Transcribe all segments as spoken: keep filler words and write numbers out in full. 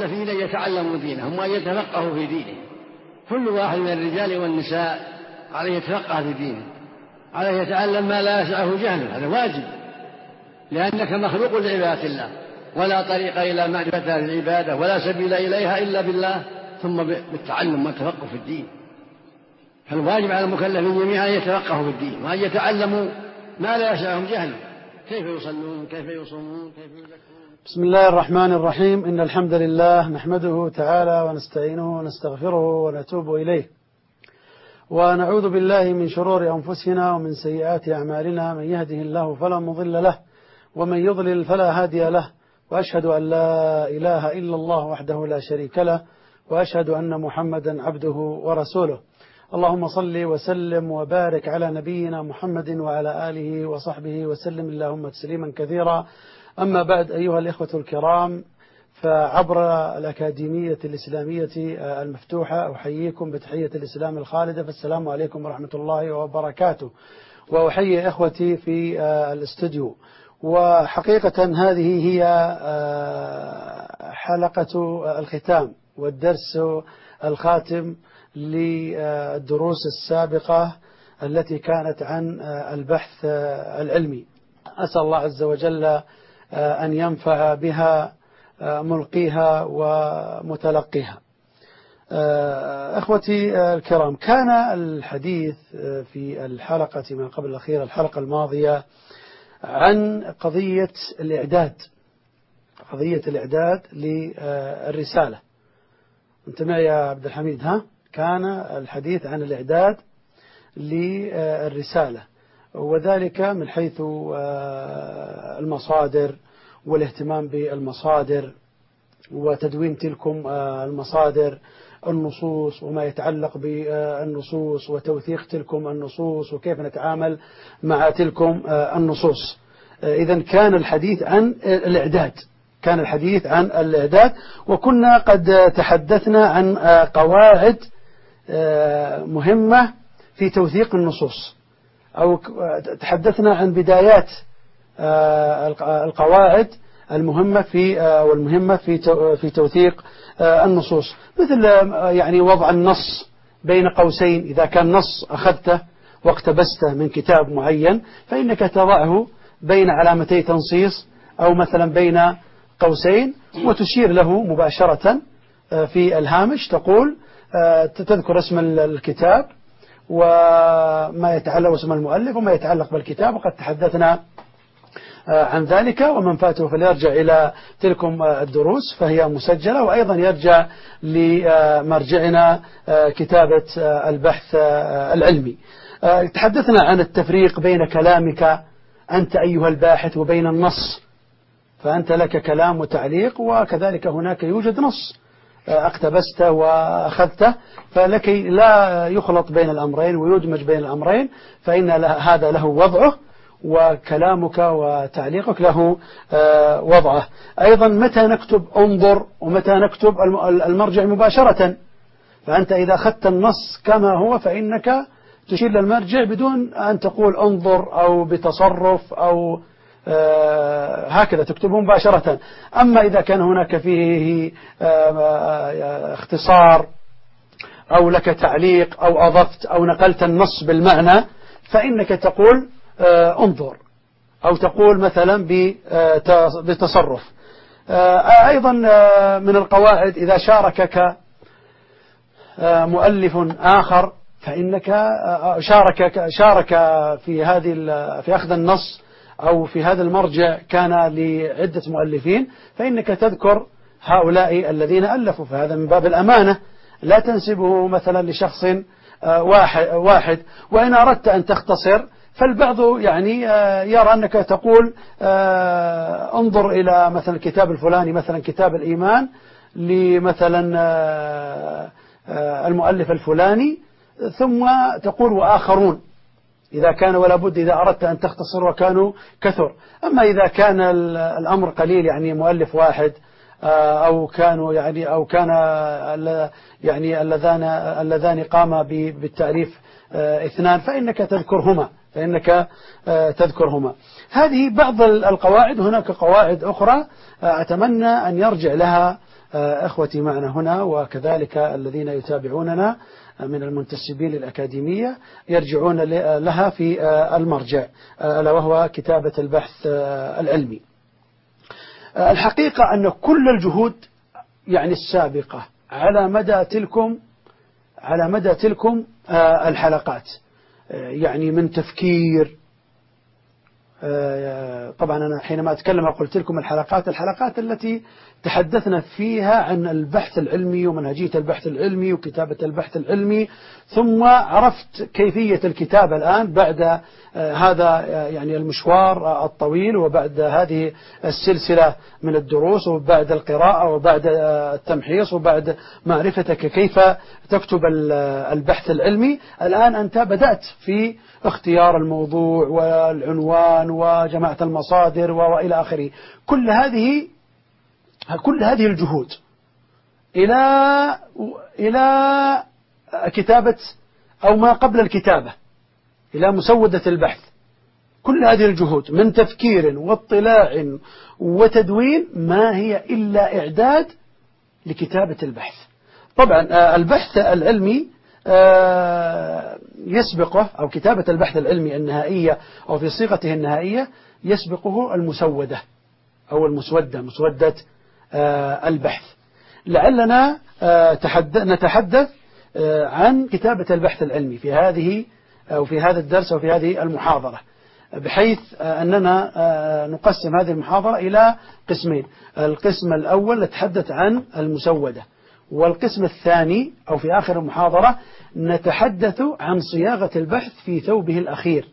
المكلفين أن يتعلموا دينهم وأن يتفقهوا في دينه. كل واحد من الرجال والنساء عليه يتفقه في دينه، عليه يتعلم ما لا يسعه جهله، هذا واجب، لأنك مخلوق لعبادة الله، ولا طريق إلى معرفة هذه العبادة ولا سبيل إليها إلا بالله، ثم بالتعلم والتفقه في الدين. فالواجب على المكلفين جميعا أن يتفقهوا في الدين وأن يتعلموا ما لا يسعهم جهله، كيف يصلون، كيف يصومون، كيف يزكون. بسم الله الرحمن الرحيم. إن الحمد لله نحمده تعالى ونستعينه ونستغفره ونتوب إليه، ونعوذ بالله من شرور أنفسنا ومن سيئات أعمالنا. من يهده الله فلا مضل له ومن يضلل فلا هادي له، وأشهد أن لا إله إلا الله وحده لا شريك له، وأشهد أن محمدا عبده ورسوله. اللهم صل وسلم وبارك على نبينا محمد وعلى آله وصحبه وسلم اللهم تسليما كثيرا. أما بعد، أيها الإخوة الكرام، فعبر الأكاديمية الإسلامية المفتوحة أحييكم بتحية الإسلام الخالدة، فالسلام عليكم ورحمة الله وبركاته. وأحيي إخوتي في الاستوديو. وحقيقة هذه هي حلقة الختام والدرس الخاتم للدروس السابقة التي كانت عن البحث العلمي. أسأل الله عز وجل أن ينفع بها ملقيها ومتلقيها. أخوتي الكرام، كان الحديث في الحلقة ما قبل الأخيرة، الحلقة الماضية، عن قضية الإعداد قضية الإعداد للرسالة. أنت معي يا عبد الحميد؟ ها كان الحديث عن الإعداد للرسالة، وذلك من حيث المصادر والاهتمام بالمصادر وتدوين تلكم المصادر، النصوص وما يتعلق بالنصوص وتوثيق تلكم النصوص وكيف نتعامل مع تلكم النصوص. إذن كان الحديث عن الإعداد كان الحديث عن الإعداد وكنا قد تحدثنا عن قواعد مهمة في توثيق النصوص، أو تحدثنا عن بدايات القواعد المهمة في والمهمة في في توثيق النصوص، مثل يعني وضع النص بين قوسين. إذا كان نص أخذته واقتبسته من كتاب معين فإنك تضعه بين علامتي تنصيص أو مثلا بين قوسين وتشير له مباشرة في الهامش، تقول تذكر اسم الكتاب وما يتعلق اسم المؤلف وما يتعلق بالكتاب، وقد تحدثنا عن ذلك. ومن فاته فليرجع إلى تلكم الدروس فهي مسجلة، وأيضا يرجع لمرجعنا كتابة البحث العلمي. تحدثنا عن التفريق بين كلامك أنت أيها الباحث وبين النص، فأنت لك كلام وتعليق، وكذلك هناك يوجد نص اقتبسته وأخذته، فلكي لا يخلط بين الأمرين ويدمج بين الأمرين فإن هذا له وضعه وكلامك وتعليقك له وضعه. أيضا متى نكتب انظر ومتى نكتب المرجع مباشرة، فأنت إذا أخذت النص كما هو فإنك تشير للمرجع بدون أن تقول انظر أو بتصرف أو هكذا، تكتبه مباشرة. أما إذا كان هناك فيه اختصار أو لك تعليق أو أضفت أو نقلت النص بالمعنى فإنك تقول انظر أو تقول مثلا بتصرف. أيضا من القواعد إذا شاركك مؤلف آخر فإنك شارك شارك في هذه في أخذ النص أو في هذا المرجع كان لعدة مؤلفين، فإنك تذكر هؤلاء الذين ألفوا، فهذا من باب الأمانة، لا تنسبه مثلا لشخص واحد واحد. وإن أردت أن تختصر فالبعض يعني يرى أنك تقول انظر إلى مثلا الكتاب الفلاني، مثلا كتاب الإيمان لمثلا المؤلف الفلاني، ثم تقول وآخرون إذا كان ولا بد إذا أردت أن تختصر وكانوا كثر. أما إذا كان الأمر قليل يعني مؤلف واحد أو كانوا يعني أو كان يعني اللذان اللذان قاما بالتعريف اثنان فإنك تذكرهما فإنك تذكرهما. هذه بعض القواعد. هناك قواعد أخرى أتمنى أن يرجع لها إخوتي معنا هنا وكذلك الذين يتابعوننا من المنتسبين للأكاديمية يرجعون لها في المرجع، ألا وهو كتابة البحث العلمي. الحقيقة أن كل الجهود يعني السابقة على مدى تلكم على مدى تلكم الحلقات، يعني من تفكير، طبعا أنا حينما أتكلم قلت لكم الحلقات الحلقات التي تحدثنا فيها عن البحث العلمي ومنهجية البحث العلمي وكتابة البحث العلمي، ثم عرفت كيفية الكتابة الآن بعد هذا يعني المشوار الطويل وبعد هذه السلسلة من الدروس وبعد القراءة وبعد التمحيص وبعد معرفتك كيف تكتب البحث العلمي. الآن أنت بدأت في اختيار الموضوع والعنوان وجماعة المصادر وإلى آخره. كل هذه كل هذه الجهود إلى إلى كتابة أو ما قبل الكتابة إلى مسودة البحث، كل هذه الجهود من تفكير واطلاع وتدوين ما هي إلا إعداد لكتابة البحث. طبعا البحث العلمي يسبقه أو كتابة البحث العلمي النهائية أو في صيغته النهائية يسبقه المسودة أو المسودة مسودة البحث. لعلنا نتحدث عن كتابة البحث العلمي في هذه أو في هذا الدرس أو في هذه المحاضرة، بحيث أننا نقسم هذه المحاضرة إلى قسمين. القسم الأول نتحدث عن المسودة، والقسم الثاني أو في آخر المحاضرة نتحدث عن صياغة البحث في ثوبه الأخير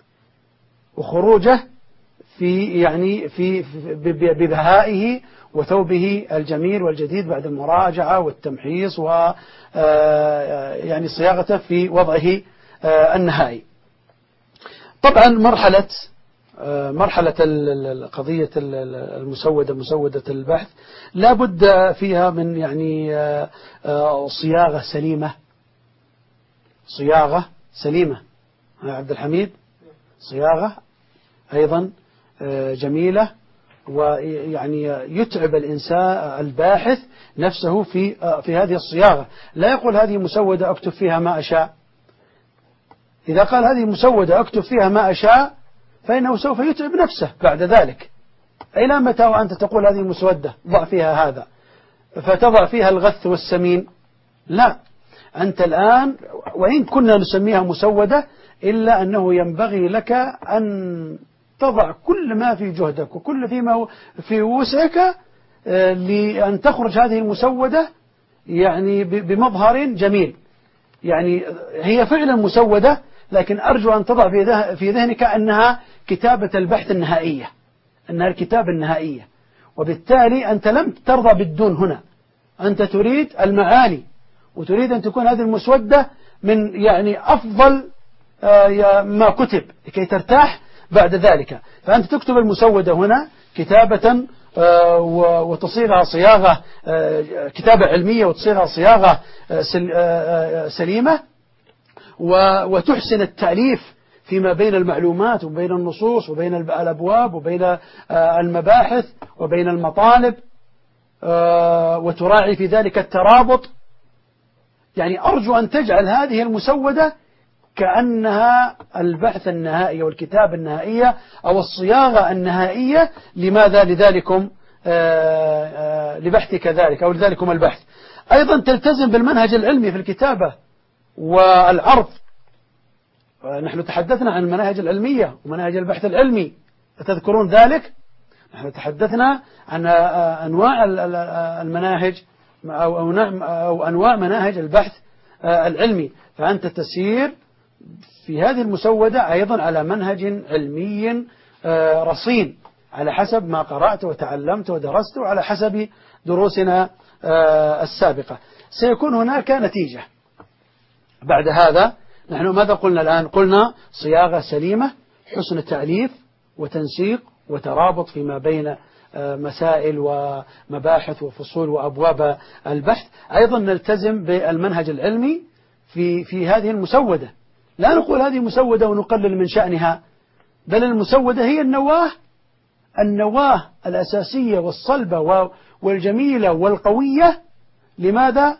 وخروجه في يعني في ببهائه وثوبه الجميل والجديد بعد المراجعة والتمحيص و يعني صياغته في وضعه النهائي. طبعا مرحلة مرحلة قضية المسودة مسودة البحث لا بد فيها من يعني صياغة سليمة صياغة سليمة يا عبد الحميد، صياغة أيضا جميلة، ويعني يتعب الإنسان الباحث نفسه في في هذه الصياغة. لا يقول هذه مسودة أكتب فيها ما أشاء. إذا قال هذه مسودة أكتب فيها ما أشاء فإنه سوف يتعب نفسه بعد ذلك. إلى متى وأنت تقول هذه مسودة ضع فيها هذا فتضع فيها الغث والسمين؟ لا، أنت الآن وإن كنا نسميها مسودة إلا أنه ينبغي لك أن تضع كل ما في جهدك وكل فيما في وسعك لأن تخرج هذه المسودة يعني بمظهر جميل. يعني هي فعلا مسودة، لكن أرجو أن تضع في ذهنك أنها كتابة البحث النهائية، أنها الكتابة النهائية. وبالتالي أنت لم ترضى بالدون هنا، أنت تريد المعاني وتريد أن تكون هذه المسودة من يعني أفضل ما كتب لكي ترتاح بعد ذلك. فأنت تكتب المسودة هنا كتابة وتصيغها صياغة كتابة علمية وتصيغها صياغة سليمة، وتحسن التأليف فيما بين المعلومات وبين النصوص وبين الأبواب وبين المباحث وبين المطالب، وتراعي في ذلك الترابط. يعني أرجو أن تجعل هذه المسودة كأنها البحث النهائي والكتاب النهائية أو الصياغة النهائية. لماذا؟ لذلكم لبحثك ذلك أو لذلكم البحث. أيضا تلتزم بالمنهج العلمي في الكتابة والعرض. نحن تحدثنا عن المناهج العلمية ومناهج البحث العلمي، تذكرون ذلك؟ نحن تحدثنا عن أنواع المناهج أو, أو, أو أنواع مناهج البحث العلمي. فأنت تسير في هذه المسودة أيضا على منهج علمي رصين على حسب ما قرأت وتعلمت ودرست وعلى حسب دروسنا السابقة. سيكون هناك نتيجة بعد هذا. نحن ماذا قلنا الآن؟ قلنا صياغة سليمة، حسن تأليف وتنسيق وترابط فيما بين مسائل ومباحث وفصول وأبواب البحث. أيضا نلتزم بالمنهج العلمي في في هذه المسودة. لا نقول هذه مسودة ونقلل من شأنها، بل المسودة هي النواة النواة الأساسية والصلبة والجميلة والقوية. لماذا؟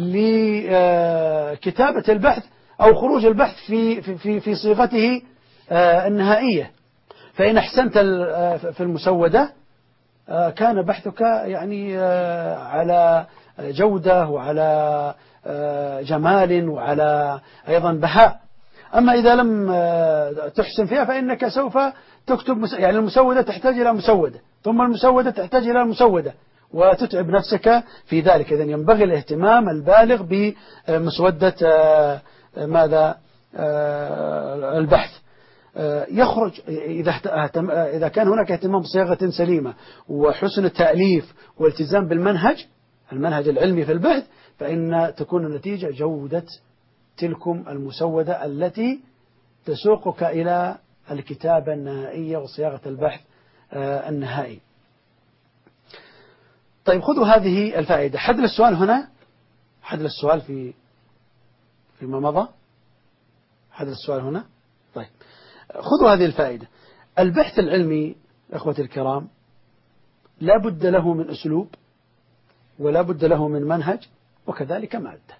لكتابة البحث أو خروج البحث في في في صيغته النهائية. فإن أحسنت في المسودة كان بحثك يعني على جودة وعلى جمال وعلى أيضا بهاء. أما إذا لم تحسن فيها فإنك سوف تكتب، يعني المسودة تحتاج إلى مسودة، ثم المسودة تحتاج إلى المسودة، وتتعب نفسك في ذلك. إذن ينبغي الاهتمام البالغ بمسودة ماذا البحث. يخرج إذا إذا كان هناك اهتمام بصياغة سليمة وحسن التأليف والالتزام بالمنهج المنهج العلمي في البحث، فإن تكون النتيجة جودة تلكم المسودة التي تسوقك إلى الكتابة النهائية وصياغة البحث النهائي. طيب، خذوا هذه الفائدة. حد السؤال هنا، حد السؤال في فيما مضى، حد السؤال هنا. طيب، خذوا هذه الفائدة. البحث العلمي أخوتي الكرام لا بد له من أسلوب، ولا بد له من منهج، وكذلك مادة.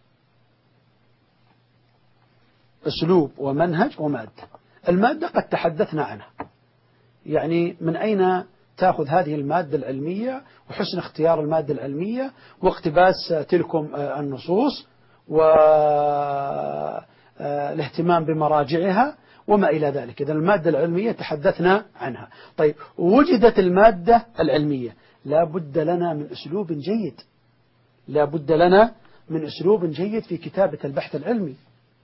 أسلوب ومنهج ومادة. المادة قد تحدثنا عنها، يعني من أين تأخذ هذه المادة العلمية، وحسن اختيار المادة العلمية، واقتباس تلكم النصوص، والاهتمام بمراجعها وما إلى ذلك. إذن المادة العلمية تحدثنا عنها. طيب، وجدت المادة العلمية، لا بد لنا من أسلوب جيد، لا بد لنا من أسلوب جيد في كتابة البحث العلمي.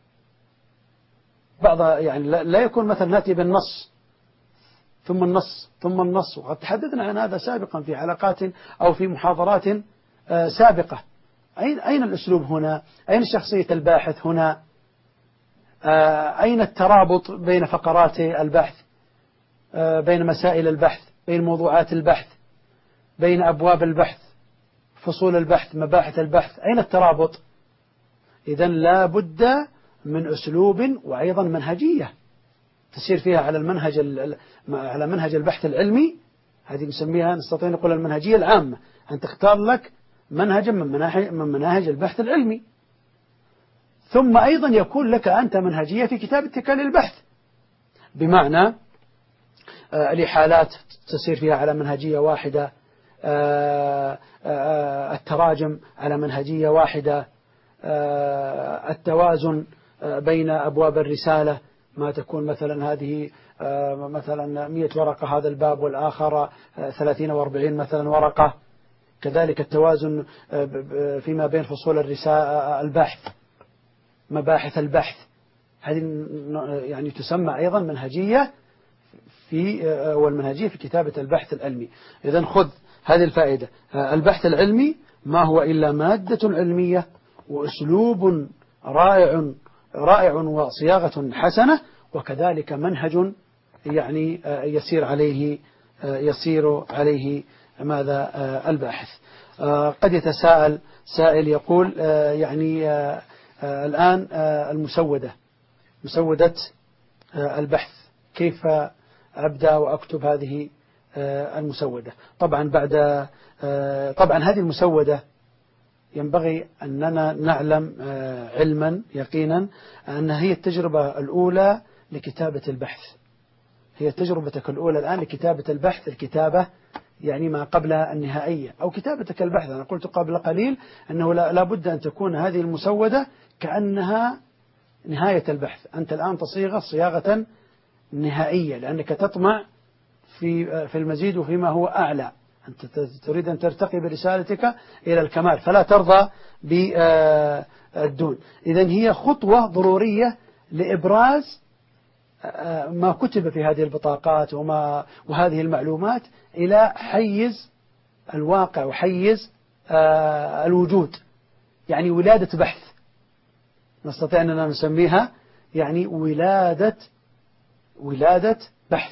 بعض يعني لا يكون مثلا نأتي بالنص ثم النص ثم النص، وقد تحدثنا عن هذا سابقا في حلقات أو في محاضرات سابقة. أين أين الأسلوب هنا؟ أين شخصية الباحث هنا؟ أين الترابط بين فقرات البحث، بين مسائل البحث، بين موضوعات البحث، بين أبواب البحث، فصول البحث، مباحث البحث؟ أين الترابط؟ إذن لا بد من أسلوب وأيضا منهجية تسير فيها على المنهج على منهج البحث العلمي. هذه نسميها، نستطيع نقول المنهجية العامة، أن تختار لك منهجا من مناهج من مناهج البحث العلمي. ثم أيضا يكون لك أنت منهجية في كتابتك للبحث، بمعنى الإحالات تسير فيها على منهجية واحدة، التراجم على منهجية واحدة، التوازن بين أبواب الرسالة، ما تكون مثلا هذه مثلا مئة ورقة هذا الباب، والآخر ثلاثين وأربعين مثلا ورقة. كذلك التوازن فيما بين فصول الرسالة، البحث، مباحث البحث، هذه يعني تسمى أيضا منهجية في والمنهجية في كتابة البحث العلمي. إذن خذ هذه الفائدة. البحث العلمي ما هو إلا مادة علمية وأسلوب رائع رائع وصياغة حسنة، وكذلك منهج يعني يسير عليه يسير عليه ماذا الباحث. قد يتساءل سائل يقول يعني الآن المسودة مسودة البحث، كيف أبدأ وأكتب هذه المسودة؟ طبعا بعد طبعا هذه المسودة ينبغي أننا نعلم علما يقينا أنها هي التجربة الأولى لكتابة البحث، هي تجربتك الأولى الآن لكتابة البحث، الكتابة يعني ما قبل النهائية أو كتابتك البحث. أنا قلت قبل قليل أنه لا بد أن تكون هذه المسودة كأنها نهاية البحث. أنت الآن تصيغ صياغة نهائية لأنك تطمع في في المزيد وفيما هو أعلى. أنت تريد أن ترتقي برسالتك إلى الكمال، فلا ترضى بالدون. إذن هي خطوة ضرورية لإبراز ما كتب في هذه البطاقات وما وهذه المعلومات إلى حيز الواقع وحيز الوجود، يعني ولادة بحث، نستطيع أننا نسميها يعني ولادة ولادة بحث.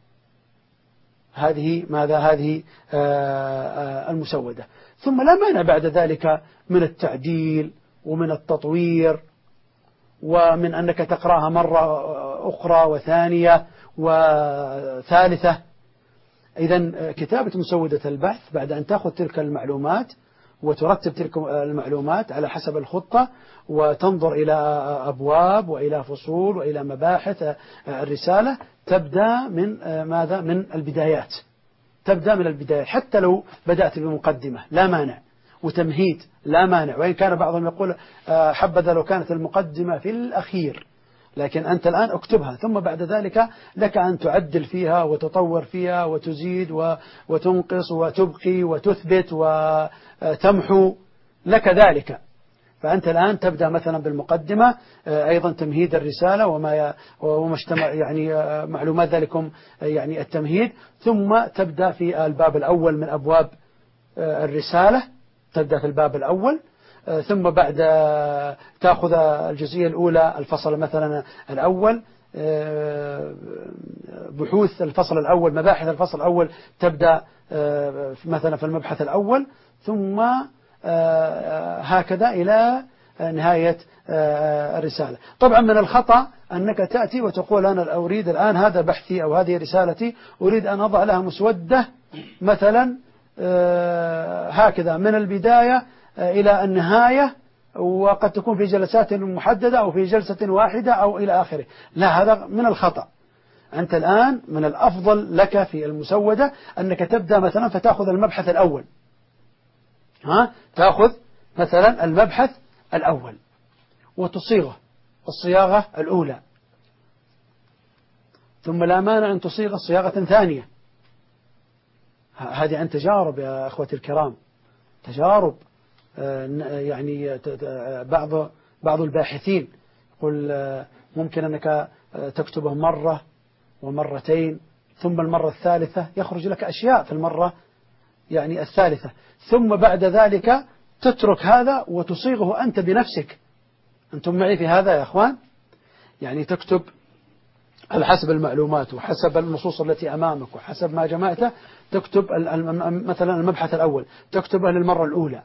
هذه ماذا هذه المسودة. ثم لا مانع بعد ذلك من التعديل ومن التطوير، ومن أنك تقرأها مرة أخرى وثانية وثالثة. إذن كتابة مسودة البحث بعد أن تأخذ تلك المعلومات وترتب تلك المعلومات على حسب الخطة وتنظر إلى أبواب وإلى فصول وإلى مباحث الرسالة، تبدأ من ماذا؟ من البدايات. تبدأ من البدايات حتى لو بدأت بمقدمة لا مانع، وتمهيد لا مانع، وإن كان بعضهم يقول حبذا لو كانت المقدمة في الأخير، لكن أنت الآن اكتبها، ثم بعد ذلك لك أن تعدل فيها وتطور فيها وتزيد وتنقص وتبقي وتثبت وتمحو، لك ذلك. فأنت الآن تبدأ مثلا بالمقدمة، أيضا تمهيد الرسالة وما وما اجتمع يعني معلومات ذلكم يعني التمهيد، ثم تبدأ في الباب الأول من أبواب الرسالة، تبدأ في الباب الأول، ثم بعد تأخذ الجزئية الأولى الفصل مثلا الأول، بحوث الفصل الأول، مباحث الفصل الأول، تبدأ مثلا في المبحث الأول، ثم هكذا إلى نهاية الرسالة. طبعا من الخطأ أنك تأتي وتقول أنا أريد الآن هذا بحثي أو هذه رسالتي أريد أن أضع لها مسودة مثلا هكذا من البداية إلى النهاية، وقد تكون في جلسات محددة أو في جلسة واحدة أو إلى آخره. لا، هذا من الخطأ. أنت الآن من الأفضل لك في المسودة أنك تبدأ مثلا فتأخذ المبحث الأول، ها تأخذ مثلا المبحث الأول وتصيغه الصياغة الأولى، ثم لا مانع أن تصيغ صياغة ثانية. هذه عن تجارب يا أخوتي الكرام، تجارب. يعني بعض بعض الباحثين يقول ممكن أنك تكتبه مرة ومرتين، ثم المرة الثالثة يخرج لك أشياء في المرة يعني الثالثة، ثم بعد ذلك تترك هذا وتصيغه أنت بنفسك. أنتم معي في هذا يا أخوان؟ يعني تكتب على حسب المعلومات وحسب النصوص التي أمامك وحسب ما جمعته، تكتب مثلا المبحث الأول تكتبه للمرة الأولى،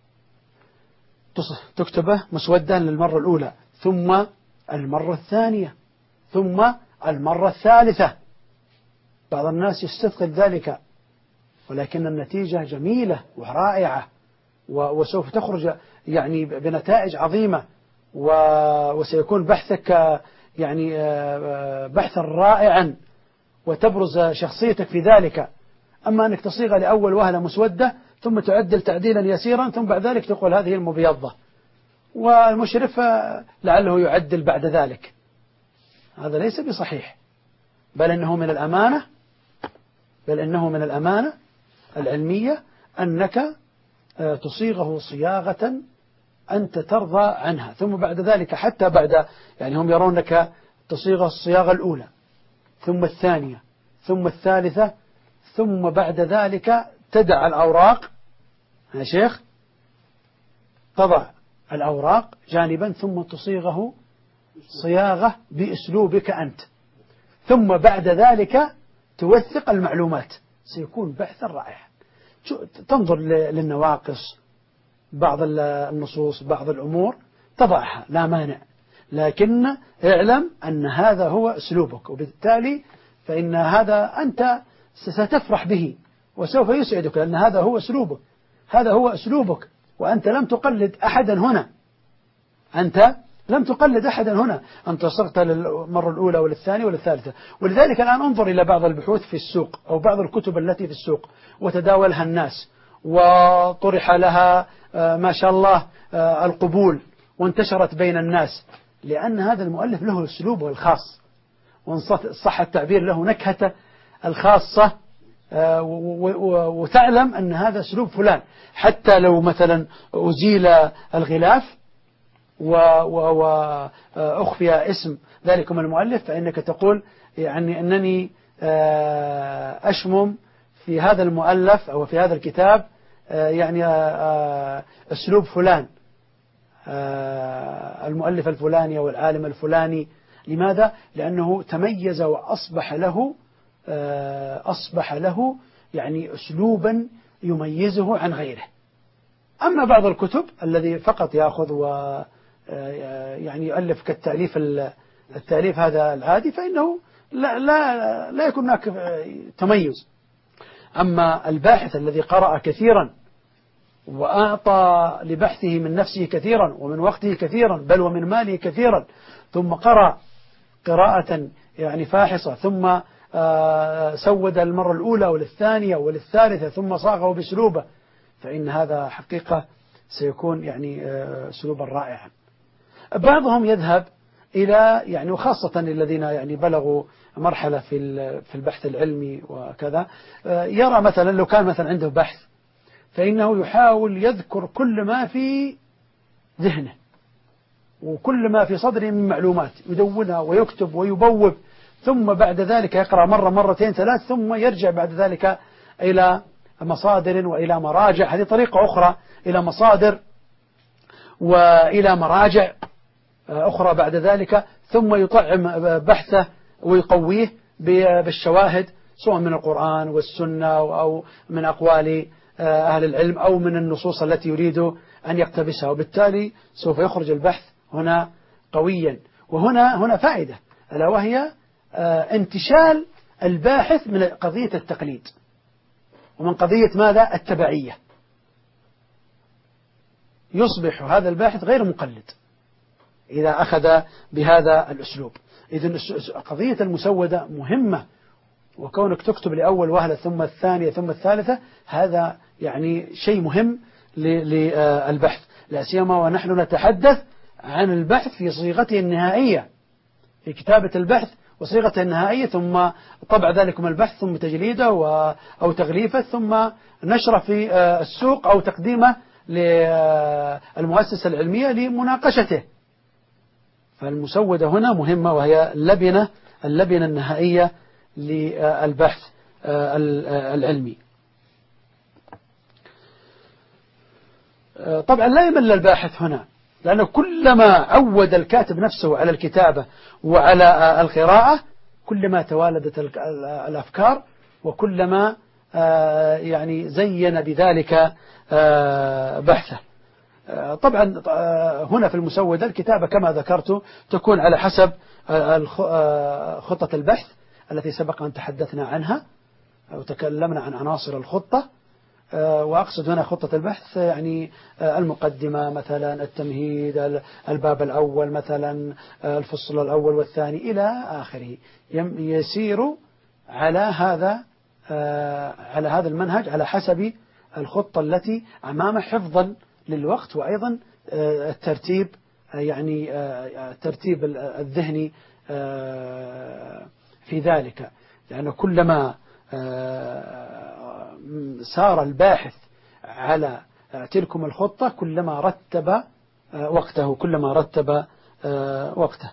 تكتبه مسودا للمرة الأولى، ثم المرة الثانية، ثم المرة الثالثة. بعض الناس يستثقل ذلك، ولكن النتيجة جميلة ورائعة، وسوف تخرج يعني بنتائج عظيمة، وسيكون بحثك يعني بحثا رائعا، وتبرز شخصيتك في ذلك. أما أنك تصيغ لأول وهلة مسودة ثم تعدل تعديلا يسيرا، ثم بعد ذلك تقول هذه المبيضة، والمشرف لعله يعدل بعد ذلك، هذا ليس بصحيح، بل إنه من الأمانة بل إنه من الأمانة العلمية أنك تصيغه صياغة أنت ترضى عنها، ثم بعد ذلك حتى بعد يعني هم يرونك تصيغ الصياغة الأولى ثم الثانية ثم الثالثة، ثم بعد ذلك تدع الأوراق يا شيخ، تضع الأوراق جانبا ثم تصيغه صياغة بأسلوبك أنت، ثم بعد ذلك توثق المعلومات، سيكون بحثا رائعا. تنظر للنواقص، بعض النصوص، بعض الأمور تضعها لا مانع، لكن اعلم أن هذا هو أسلوبك، وبالتالي فإن هذا أنت ستفرح به وسوف يسعدك، لأن هذا هو أسلوبك، هذا هو أسلوبك، وأنت لم تقلد أحدا هنا، أنت لم تقلد أحدا هنا، أنت صغت للمرة الأولى وللثانية وللثالثة. ولذلك الآن انظر إلى بعض البحوث في السوق أو بعض الكتب التي في السوق وتداولها الناس وطرح لها ما شاء الله القبول وانتشرت بين الناس، لأن هذا المؤلف له أسلوبه الخاص، وإن صح التعبير له نكهته الخاصة، وتعلم أن هذا أسلوب فلان. حتى لو مثلا أزيل الغلاف وأخفي اسم ذلكم المؤلف، فإنك تقول يعني أنني أشمم في هذا المؤلف أو في هذا الكتاب يعني أسلوب فلان، المؤلف الفلاني أو العالم الفلاني. لماذا؟ لأنه تميز وأصبح له أصبح له يعني أسلوبا يميزه عن غيره. أما بعض الكتب الذي فقط يأخذ و يعني يؤلف كالتأليف التأليف هذا العادي، فإنه لا لا لا يكون هناك تميز. أما الباحث الذي قرأ كثيرا وأعطى لبحثه من نفسه كثيرا ومن وقته كثيرا بل ومن ماله كثيرا ثم قرأ قراءة يعني فاحصة ثم سود المرة الأولى وللثانية وللثالثة ثم صاغه بأسلوبه، فإن هذا حقيقة سيكون يعني أسلوبا رائعا. بعضهم يذهب إلى يعني وخاصة الذين يعني بلغوا مرحلة في في البحث العلمي وكذا، يرى مثلا لو كان مثلا عنده بحث فإنه يحاول يذكر كل ما في ذهنه وكل ما في صدره من معلومات يدونها ويكتب ويبوب، ثم بعد ذلك يقرأ مرة مرتين ثلاث ثم يرجع بعد ذلك إلى مصادر وإلى مراجع. هذه طريقة أخرى، إلى مصادر وإلى مراجع أخرى بعد ذلك، ثم يطعم بحثه ويقويه بالشواهد سواء من القرآن والسنة أو من أقوال أهل العلم أو من النصوص التي يريد أن يقتبسها، وبالتالي سوف يخرج البحث هنا قويا. وهنا هنا فائدة، ألا وهي انتشال الباحث من قضية التقليد ومن قضية ماذا؟ التبعية. يصبح هذا الباحث غير مقلد إذا أخذ بهذا الأسلوب. إذن قضية المسودة مهمة، وكونك تكتب لأول وهلة ثم الثانية ثم الثالثة هذا يعني شيء مهم للبحث، لا سيما ونحن نتحدث عن البحث في صيغته النهائية، في كتابة البحث وصيغته النهائية، ثم طبع ذلك من البحث ثم تجليده أو تغليفه ثم نشره في السوق أو تقديمه للمؤسسة العلمية لمناقشته. فالمسودة هنا مهمة، وهي اللبنة اللبنة النهائية للبحث العلمي. طبعا لا يمل الباحث هنا، لأنه كلما عود الكاتب نفسه على الكتابة وعلى القراءة كلما توالدت الأفكار وكلما يعني زين بذلك بحثه. طبعا هنا في المسودة الكتابة كما ذكرت تكون على حسب خطة البحث التي سبق أن تحدثنا عنها وتكلمنا عن عناصر الخطة، وأقصد هنا خطة البحث يعني المقدمة مثلا، التمهيد، الباب الأول مثلا، الفصل الأول والثاني إلى آخره، يسير على هذا على هذا المنهج على حسب الخطة التي أمامه، حفظا للوقت وأيضا الترتيب يعني الترتيب الذهني في ذلك، لأنه كلما سار الباحث على تلكم الخطة كلما رتب وقته كلما رتب وقته.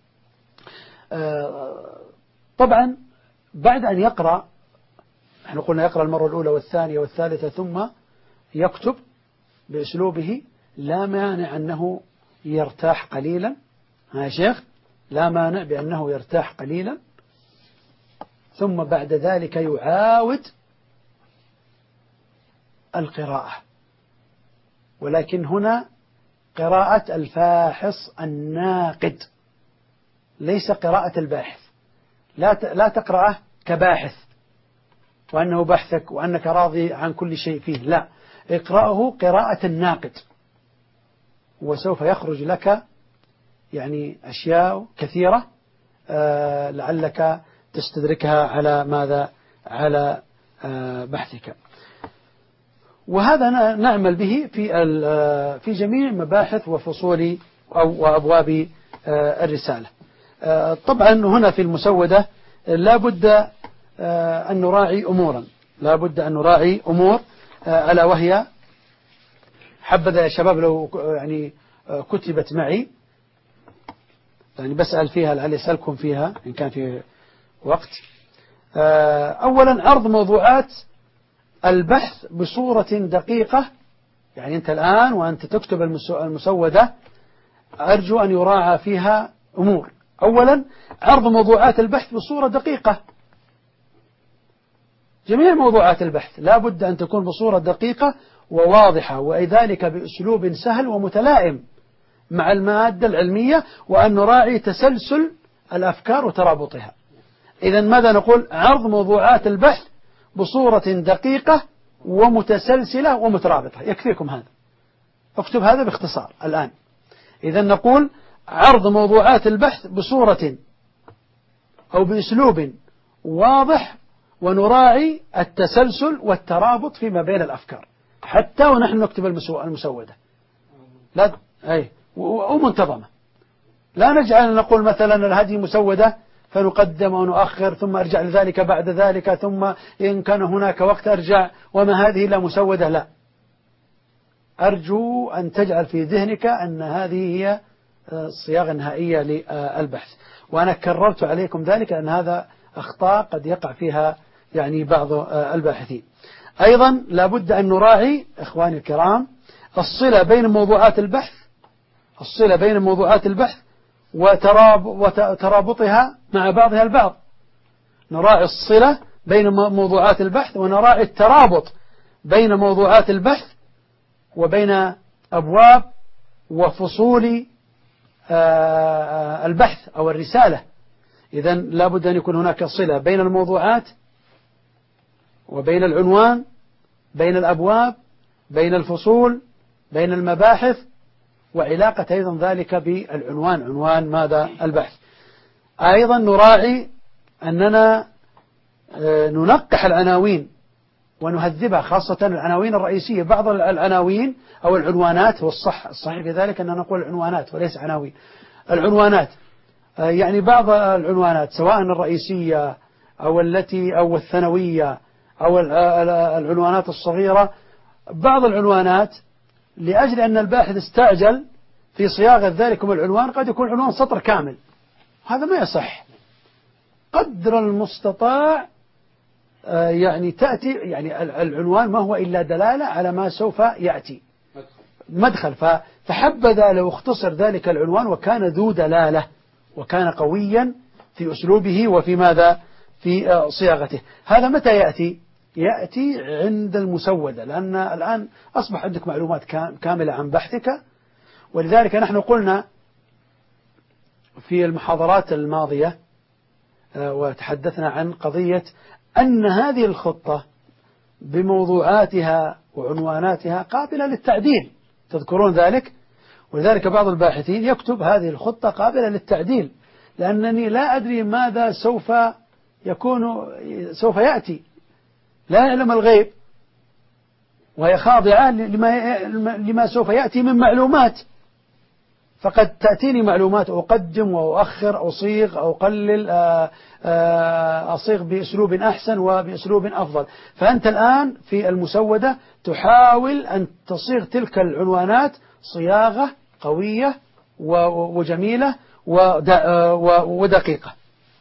طبعا بعد أن يقرأ، نحن قلنا يقرأ المرة الأولى والثانية والثالثة ثم يكتب بأسلوبه، لا مانع أنه يرتاح قليلا. ها يا شيخ، لا مانع بأنه يرتاح قليلا، ثم بعد ذلك يعاود القراءة، ولكن هنا قراءة الفاحص الناقد ليس قراءة الباحث. لا لا تقرأه كباحث وأنه بحثك وأنك راضي عن كل شيء فيه، لا، اقرأه قراءة الناقد، وسوف يخرج لك يعني أشياء كثيرة آه لعلك تستدركها على ماذا؟ على آه بحثك. وهذا نعمل به في في جميع مباحث وفصول أو وأبواب آه الرسالة. آه طبعا هنا في المسودة لا بد آه أن نراعي أمورا لا بد أن نراعي أمور آه ألا وهي، حبذا يا شباب لو يعني آه كتبت معي، يعني بسأل فيها لعل يسألكم فيها إن كان في وقت. آه أولا عرض موضوعات البحث بصورة دقيقة، يعني أنت الآن وأنت تكتب المسودة أرجو أن يراعى فيها أمور. أولا عرض موضوعات البحث بصورة دقيقة، جميع موضوعات البحث لا بد أن تكون بصورة دقيقة وواضحة، وذلك بأسلوب سهل ومتلائم مع المادة العلمية، وأن نراعي تسلسل الأفكار وترابطها. إذا ماذا نقول؟ عرض موضوعات البحث بصورة دقيقة ومتسلسلة ومترابطة. يكفيكم هذا، اكتب هذا باختصار الآن. إذا نقول عرض موضوعات البحث بصورة أو بأسلوب واضح، ونراعي التسلسل والترابط فيما بين الأفكار حتى ونحن نكتب المسودة، لا أي ومنتظمة. لا نجعل نقول مثلا هذه مسودة فنقدم ونؤخر ثم أرجع لذلك بعد ذلك، ثم إن كان هناك وقت أرجع، وما هذه إلا مسودة. لا، أرجو أن تجعل في ذهنك أن هذه هي الصياغة النهائية للبحث. وأنا كررت عليكم ذلك أن هذا أخطاء قد يقع فيها يعني بعض الباحثين. أيضا لابد أن نراعي إخواني الكرام الصلة بين موضوعات البحث الصلة بين موضوعات البحث وترابطها مع بعضها البعض. نراعي الصلة بين موضوعات البحث، ونراعي الترابط بين موضوعات البحث وبين أبواب وفصول البحث أو الرسالة. إذن لابد أن يكون هناك صلة بين الموضوعات وبين العنوان، بين الأبواب، بين الفصول، بين المباحث، وعلاقة أيضا ذلك بالعنوان، عنوان ماذا البحث. أيضا نراعي أننا ننقح العناوين ونهذبها، خاصة العناوين الرئيسية. بعض العناوين أو العنوانات، هو الصح الصحيح في ذلك أن نقول عنوانات وليس عناوين. العنوانات يعني بعض العنوانات سواء الرئيسية أو التي أو الثانوية أو العنوانات الصغيرة، بعض العنوانات لأجل أن الباحث استعجل في صياغة ذلك العنوان قد يكون عنوان سطر كامل، هذا ما يصح. قدر المستطاع يعني تأتي يعني العنوان ما هو إلا دلالة على ما سوف يأتي، مدخل. فحبذا لو اختصر ذلك العنوان وكان ذو دلالة وكان قويا في أسلوبه وفي ماذا في صياغته. هذا متى يأتي؟ يأتي عند المسودة، لأن الآن أصبح عندك معلومات كاملة عن بحثك. ولذلك نحن قلنا في المحاضرات الماضية وتحدثنا عن قضية أن هذه الخطة بموضوعاتها وعنواناتها قابلة للتعديل، تذكرون ذلك؟ ولذلك بعض الباحثين يكتب هذه الخطة قابلة للتعديل، لأنني لا أدري ماذا سوف يكون سوف يأتي، لا يعلم الغيب، وهي خاضعة لما, لما سوف يأتي من معلومات. فقد تأتيني معلومات أقدم وأؤخر، أصيغ أو أقلل، أصيغ بأسلوب أحسن وبأسلوب أفضل. فأنت الآن في المسودة تحاول أن تصيغ تلك العنوانات صياغة قوية وجميلة ودقيقة.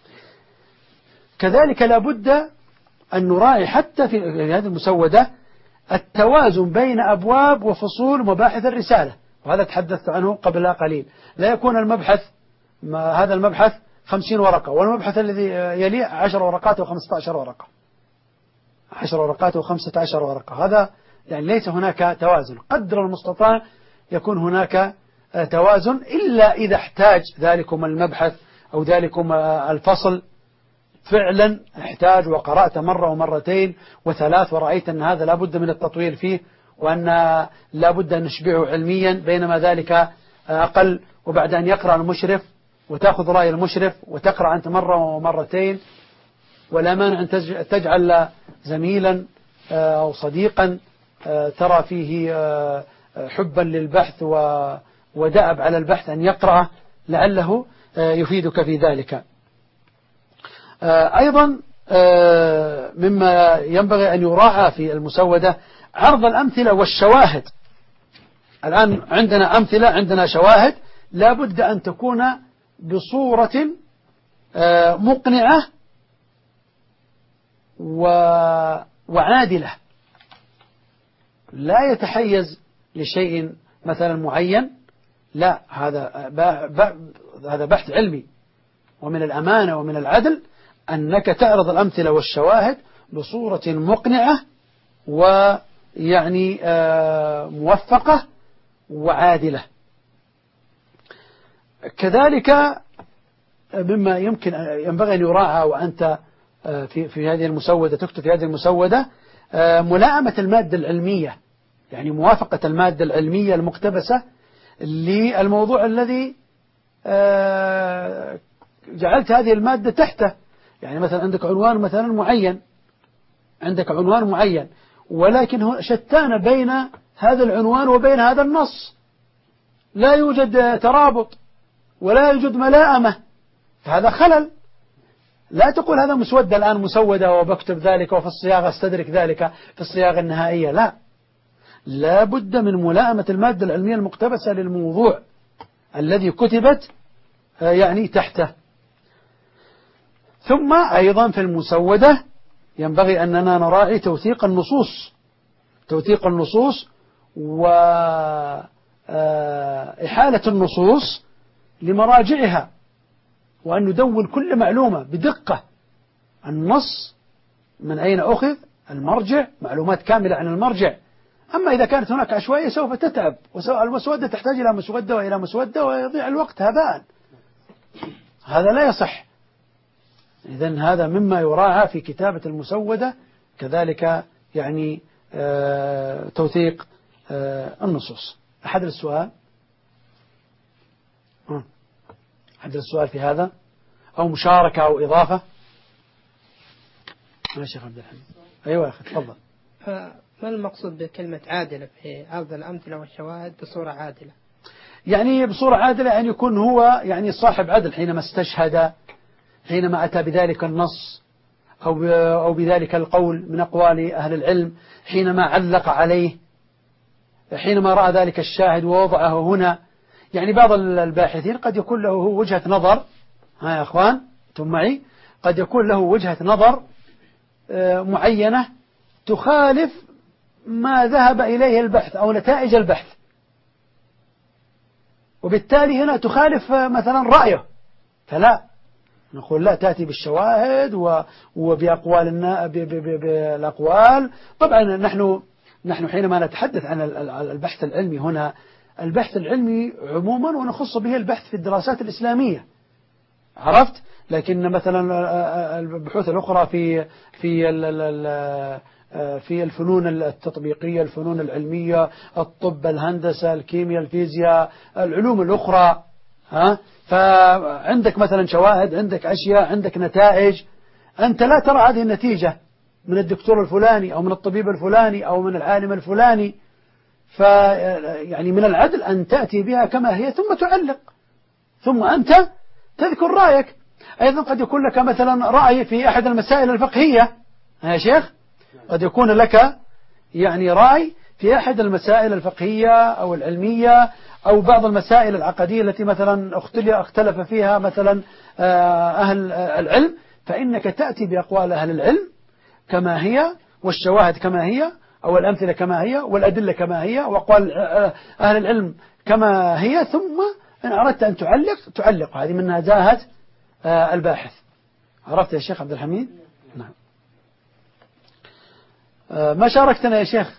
كذلك لابد أن نراعي حتى في هذه المسودة التوازن بين أبواب وفصول ومباحث الرسالة، وهذا تحدثت عنه قبل قليل. لا يكون المبحث هذا المبحث خمسين ورقة والمبحث الذي يليه عشر ورقات وخمسة عشر ورقة عشر ورقات وخمسة عشر ورقة، هذا يعني ليس هناك توازن. قدر المستطاع يكون هناك توازن، إلا إذا احتاج ذلكم المبحث أو ذلكم الفصل فعلا احتاج وقرأت مرة ومرتين وثلاث ورأيت أن هذا لابد من التطوير فيه، وأن لابد أن نشبعه علميا، بينما ذلك أقل. وبعد أن يقرأ المشرف وتأخذ رأي المشرف وتقرأ أنت مرة ومرتين، ولا مانع أن تجعل زميلا أو صديقا ترى فيه حبا للبحث ودأب على البحث أن يقرأ لعله يفيدك في ذلك. أيضا مما ينبغي أن يراعى في المسودة عرض الأمثلة والشواهد. الآن عندنا أمثلة، عندنا شواهد، لا بد أن تكون بصورة مقنعة وعادلة، لا يتحيز لشيء مثلا معين، لا، هذا هذا بحث علمي. ومن الأمانة ومن العدل أنك تعرض الأمثلة والشواهد بصورة مقنعة ويعني موفقة وعادلة. كذلك مما يمكن ينبغي أن يراعى وأنت في في هذه المسودة، تكتب في هذه المسودة ملائمة المادة العلمية، يعني موافقة المادة العلمية المقتبسة للموضوع الذي جعلت هذه المادة تحته. يعني مثلا عندك عنوان مثلا معين، عندك عنوان معين ولكن شتان بين هذا العنوان وبين هذا النص، لا يوجد ترابط ولا يوجد ملائمة، فهذا خلل. لا تقول هذا مسودة الآن مسودة وبكتب ذلك وفي الصياغة استدرك ذلك في الصياغة النهائية، لا، لا بد من ملائمة المادة العلمية المقتبسة للموضوع الذي كتبت يعني تحته. ثم أيضا في المسودة ينبغي أننا نراعي توثيق النصوص، توثيق النصوص وإحالة النصوص لمراجعها، وأن ندون كل معلومة بدقة، النص من أين أخذ، المرجع، معلومات كاملة عن المرجع. أما إذا كانت هناك عشوائية سوف تتعب، والمسودة تحتاج إلى مسودة وإلى مسودة ويضيع الوقت هباء، هذا لا يصح. إذن هذا مما يراعى في كتابة المسودة. كذلك يعني آه توثيق آه النصوص. أحد السؤال أحد السؤال في هذا أو مشاركة أو إضافة؟ يا شيخ عبد الحميد. أيوة يا أخي تفضل. ما المقصود بكلمة عادلة في عرض الأمثلة والشواهد بصورة عادلة؟ يعني بصورة عادلة أن يكون هو يعني صاحب عدل حينما استشهد، حينما أتى بذلك النص أو أو بذلك القول من أقوال أهل العلم، حينما علق عليه، حينما رأى ذلك الشاهد ووضعه هنا. يعني بعض الباحثين قد يكون له وجهة نظر، ها يا أخوان أنتم معي، قد يكون له وجهة نظر معينة تخالف ما ذهب إليه البحث أو نتائج البحث، وبالتالي هنا تخالف مثلا رأيه، فلا نقول لا، تأتي بالشواهد وبأقوال بالأقوال. طبعا نحن نحن حينما نتحدث عن البحث العلمي هنا، البحث العلمي عموما ونخص به البحث في الدراسات الإسلامية، عرفت؟ لكن مثلا البحوث الأخرى في في في الفنون التطبيقية، الفنون العلمية، الطب، الهندسة، الكيمياء، الفيزياء، العلوم الأخرى، ها، فعندك مثلا شواهد، عندك أشياء، عندك نتائج، أنت لا ترى هذه النتيجة من الدكتور الفلاني أو من الطبيب الفلاني أو من العالم الفلاني، فيعني من العدل أن تأتي بها كما هي ثم تعلق، ثم أنت تذكر رأيك. أيضا قد يكون لك مثلا رأي في أحد المسائل الفقهية يا شيخ، قد يكون لك يعني رأي في أحد المسائل الفقهية أو العلمية أو بعض المسائل العقدية التي مثلا اختلف فيها مثلا أهل العلم، فإنك تأتي بأقوال أهل العلم كما هي، والشواهد كما هي، أو الأمثلة كما هي، والأدلة كما هي، وأقوال أهل العلم كما هي، ثم إن أردت أن تعلق تعلق. هذه من نزاهة الباحث. عرفت يا شيخ عبد الحميد؟ نعم. ما شاركتنا يا شيخ؟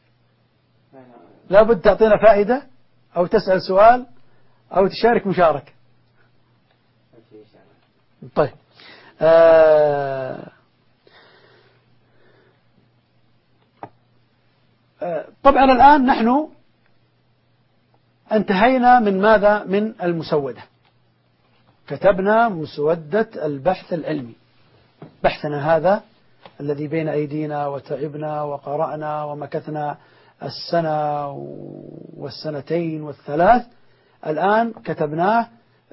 لابد تعطينا فائدة أو تسأل سؤال أو تشارك مشاركة. طيب آه آه طبعا الآن نحن انتهينا من ماذا؟ من المسودة. كتبنا مسودة البحث العلمي، بحثنا هذا الذي بين أيدينا، وتعبنا وقرأنا ومكثنا السنة والسنتين والثلاث، الآن كتبناه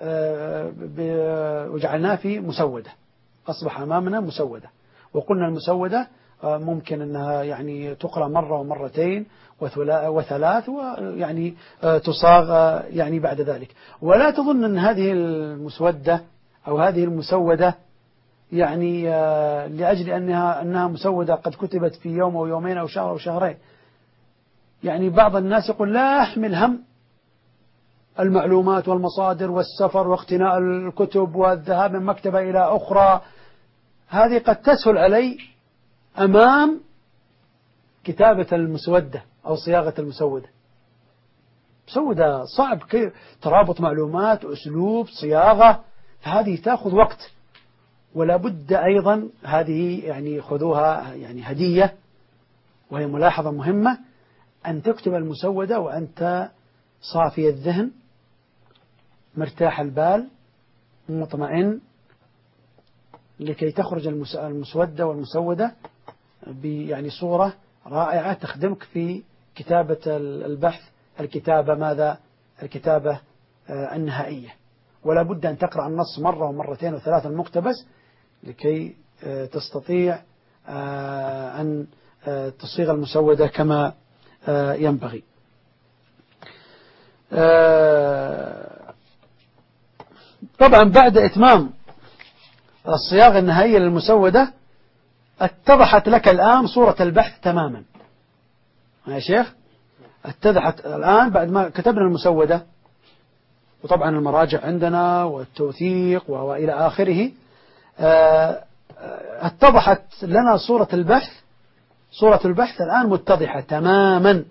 وجعلناه في مسودة، أصبح أمامنا مسودة. وقلنا المسودة ممكن أنها يعني تقرأ مرة ومرتين وثلاث، ويعني تصاغ يعني بعد ذلك. ولا تظن أن هذه المسودة أو هذه المسودة يعني لأجل أنها أنها مسودة قد كتبت في يوم أو يومين أو شهر أو شهرين. يعني بعض الناس يقول لا أحمل هم المعلومات والمصادر والسفر واقتناء الكتب والذهاب من مكتبة إلى أخرى، هذه قد تسهل علي أمام كتابة المسودة أو صياغة المسودة. مسودة صعب، كيف ترابط معلومات، أسلوب، صياغة، هذه تأخذ وقت، ولا بد أيضا، هذه يعني خذوها يعني هدية وهي ملاحظة مهمة، أن تكتب المسودة وأنت صافي الذهن مرتاح البال مطمئن، لكي تخرج المسودة والمسودة يعني صورة رائعة تخدمك في كتابة البحث، الكتابة ماذا؟ الكتابة النهائية. ولا بد أن تقرأ النص مرة ومرتين وثلاثة المقتبس لكي تستطيع أن تصيغ المسودة كما ينبغي. طبعا بعد إتمام الصياغة النهائية للمسودة اتضحت لك الآن صورة البحث تماما يا شيخ. اتضحت الآن بعد ما كتبنا المسودة، وطبعا المراجع عندنا والتوثيق وإلى آخره، اتضحت لنا صورة البحث. صورة البحث الآن متضحة تماما،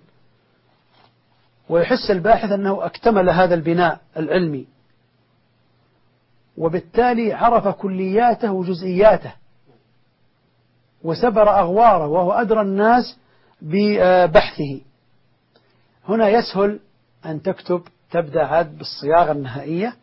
ويحس الباحث أنه اكتمل هذا البناء العلمي، وبالتالي عرف كلياته وجزئياته وسبر أغواره، وهو أدرى الناس ببحثه. هنا يسهل أن تكتب، تبدأ عاد بالصياغة النهائية،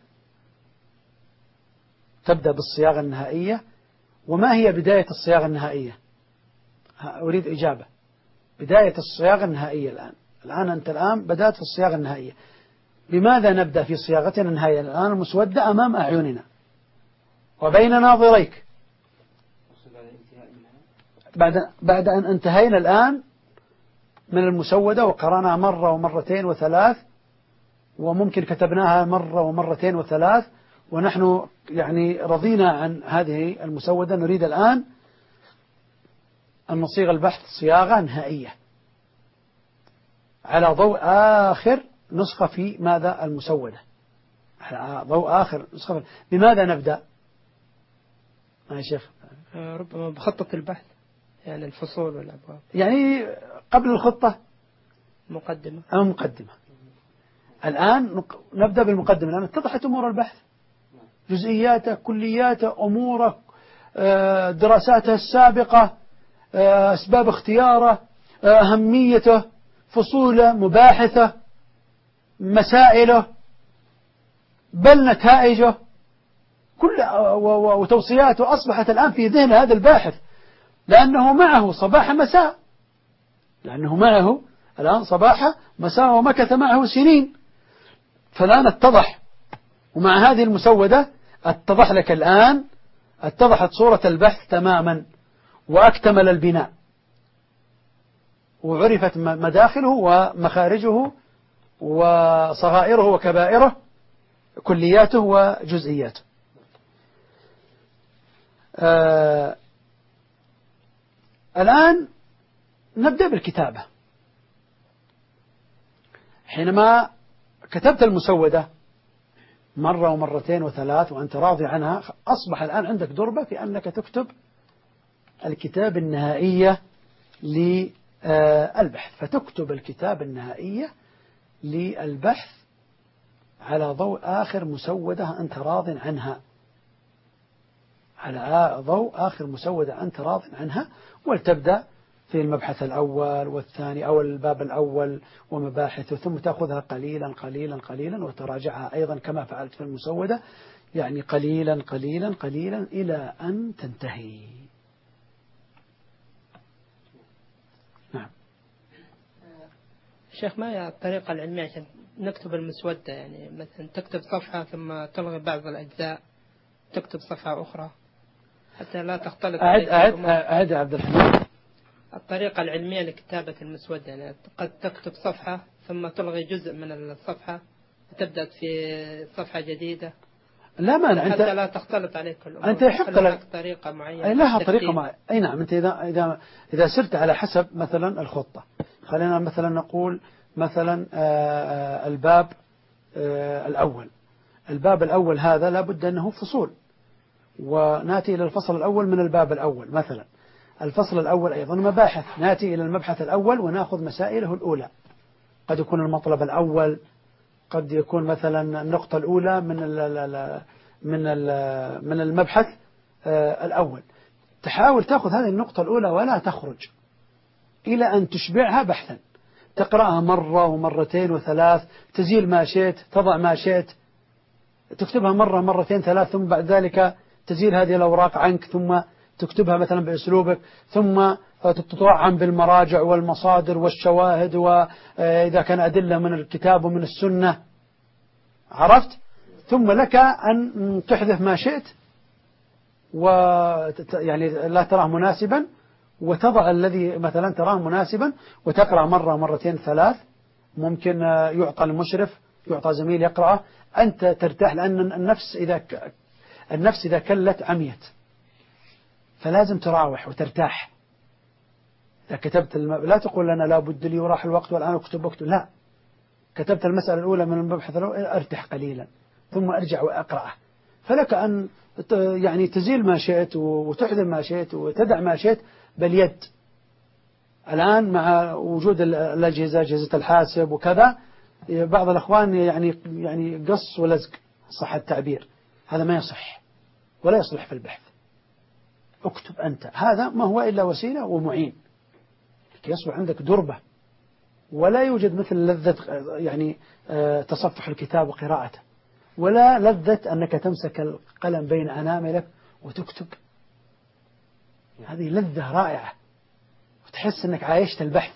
تبدأ بالصياغة النهائية. وما هي بداية الصياغة النهائية؟ أريد إجابة. بداية الصياغة النهائية الآن الآن أنت الآن بدأت في الصياغة النهائية. بماذا نبدأ في صياغتنا النهائية؟ الآن المسودة أمام أعيننا وبين ناظريك. بعد بعد أن انتهينا الآن من المسودة وقرأناها مرة ومرتين وثلاث، وممكن كتبناها مرة ومرتين وثلاث، ونحن يعني رضينا عن هذه المسودة، نريد الآن أن نصيغ البحث صياغة نهائية على ضوء آخر نسخة في ماذا؟ المسودة، على ضوء آخر نسخة. بماذا نبدأ يا شيخ؟ ربما بخطة البحث، يعني الفصول والأبواب، يعني قبل الخطة مقدمة أو مقدمة. الآن نبدأ بالمقدمة، لأن اتضحت أمور البحث، جزئياته، كلياته، أموره، دراساته السابقة، أسباب اختياره، أهميته، فصوله، مباحثه، مسائله، بل نتائجه، كل وتوصياته أصبحت الآن في ذهن هذا الباحث، لأنه معه صباح مساء، لأنه معه الآن صباح مساء ومكث معه سنين. فالآن اتضح، ومع هذه المسودة اتضح لك الآن، اتضحت صورة البحث تماما، وأكتمل البناء، وعرفت مداخله ومخارجه وصغائره وكبائره، كلياته وجزئياته. آه الآن نبدأ بالكتابة. حينما كتبت المسودة مرة ومرتين وثلاث وأنت راضي عنها، أصبح الآن عندك دربة في أنك تكتب الكتاب النهائية للبحث. فتكتب الكتاب النهائية للبحث على ضوء آخر مسودة أنت راض عنها، على ضوء آخر مسودة أنت راض عنها، ولتبدأ في المبحث الأول والثاني أو الباب الأول ومباحثه، ثم تأخذها قليلا قليلا قليلا وتراجعها أيضا كما فعلت في المسودة، يعني قليلا قليلا قليلا إلى أن تنتهي. نعم شيخ، ما هي الطريقة العلمية عشان نكتب المسودة؟ يعني مثلا تكتب صفحة ثم تلغي بعض الأجزاء، تكتب صفحة أخرى حتى لا تختلط. أعد أعد أعد عبد الحميد. الطريقة العلمية لكتابة المسودة، يعني قد تكتب صفحة ثم تلغي جزء من الصفحة وتبدأ في صفحة جديدة. لا مانع، حتى أنت لا تختلط عليك الأمور. أنت يحق لك طريقة معينة. أي لها طريقة معينة. أي نعم. أنت إذا إذا إذا سرت على حسب مثلا الخطة، خلينا مثلا نقول مثلا الباب الأول. الباب الأول هذا لابد أنه فصول، ونأتي إلى الفصل الأول من الباب الأول مثلا. الفصل الأول أيضا مباحث، نأتي إلى المبحث الأول ونأخذ مسائله الأولى. قد يكون المطلب الأول، قد يكون مثلا النقطة الأولى من ال من ال من المبحث آه الأول. تحاول تأخذ هذه النقطة الأولى ولا تخرج إلى أن تشبعها بحثا، تقرأها مرة ومرتين وثلاث، تزيل ما شئت، تضع ما شئت، تكتبها مرة مرتين ثلاث، ثم بعد ذلك تزيل هذه الأوراق عنك، ثم تكتبها مثلا بأسلوبك، ثم تطعم بالمراجع والمصادر والشواهد، وإذا كان أدلة من الكتاب ومن السنة، عرفت؟ ثم لك أن تحذف ما شئت و يعني لا تراه مناسبا، وتضع الذي مثلا تراه مناسبا، وتقرأ مرة مرتين ثلاث، ممكن يعطى المشرف، يعطى زميل يقرأه، أنت ترتاح، لأن النفس إذا ك... النفس إذا كلت عميت، فلازم تراوح وترتاح. إذا كتبت الم... لا تقول أنا لا بد لي وراح الوقت والآن أكتب أكتب، لا، كتبت المسألة الأولى من المبحث الأول، أرتح قليلا ثم أرجع وأقرأه. فلك أن يعني تزيل ما شئت وتحذف ما شئت وتدع ما شئت باليد. الآن مع وجود الأجهزة، أجهزة الحاسب وكذا، بعض الأخوان يعني يعني قص ولزق، صح التعبير، هذا ما يصح ولا يصلح في البحث. اكتب أنت، هذا ما هو إلا وسيلة ومعين لكي يصبح عندك دربة، ولا يوجد مثل لذة يعني تصفح الكتاب وقراءته، ولا لذة أنك تمسك القلم بين أناملك وتكتب. هذه لذة رائعة، وتحس أنك عايشت البحث،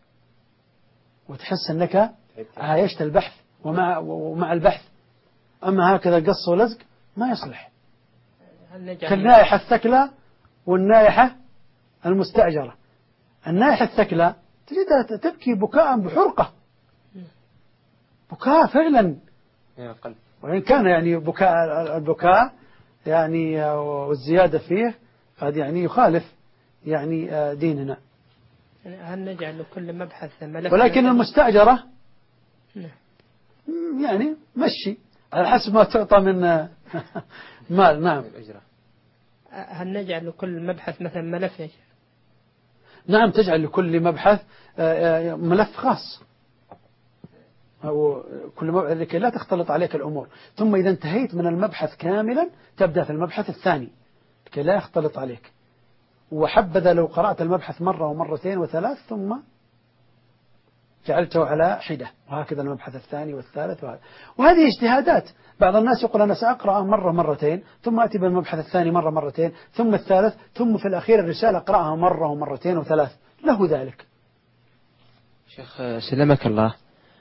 وتحس أنك عايشت البحث ومع, ومع البحث. أما هكذا قص ولزق ما يصلح، كالنائحة الثكلى والنائحة المستأجرة. النائحة الثكلى تجدها تبكي بكاء بحرقة، بكاء فعلا، وإن كان يعني بكاء البكاء يعني والزيادة فيه قد يعني يخالف يعني ديننا. هل نجعل لكل مبحث ملف؟ ولكن المستأجرة يعني مشي على حسب ما تعطى من مال. نعم. هل نجعل لكل مبحث مثلا ملف يا شيخ؟ نعم، تجعل لكل مبحث ملف خاص، أو كل مبحث لكي لا تختلط عليك الأمور. ثم إذا انتهيت من المبحث كاملا تبدأ في المبحث الثاني لكي لا يختلط عليك. وحبذا لو قرأت المبحث مرة ومرتين وثلاث ثم جعلته على حدة، وهكذا المبحث الثاني والثالث وهذا. وهذه اجتهادات. بعض الناس يقول أنا سأقرأ مرة مرتين، ثم أتي بالمبحث الثاني مرة مرتين، ثم الثالث، ثم في الأخير الرسالة أقرأها مرة ومرتين وثلاث، له ذلك. شيخ سلمك الله،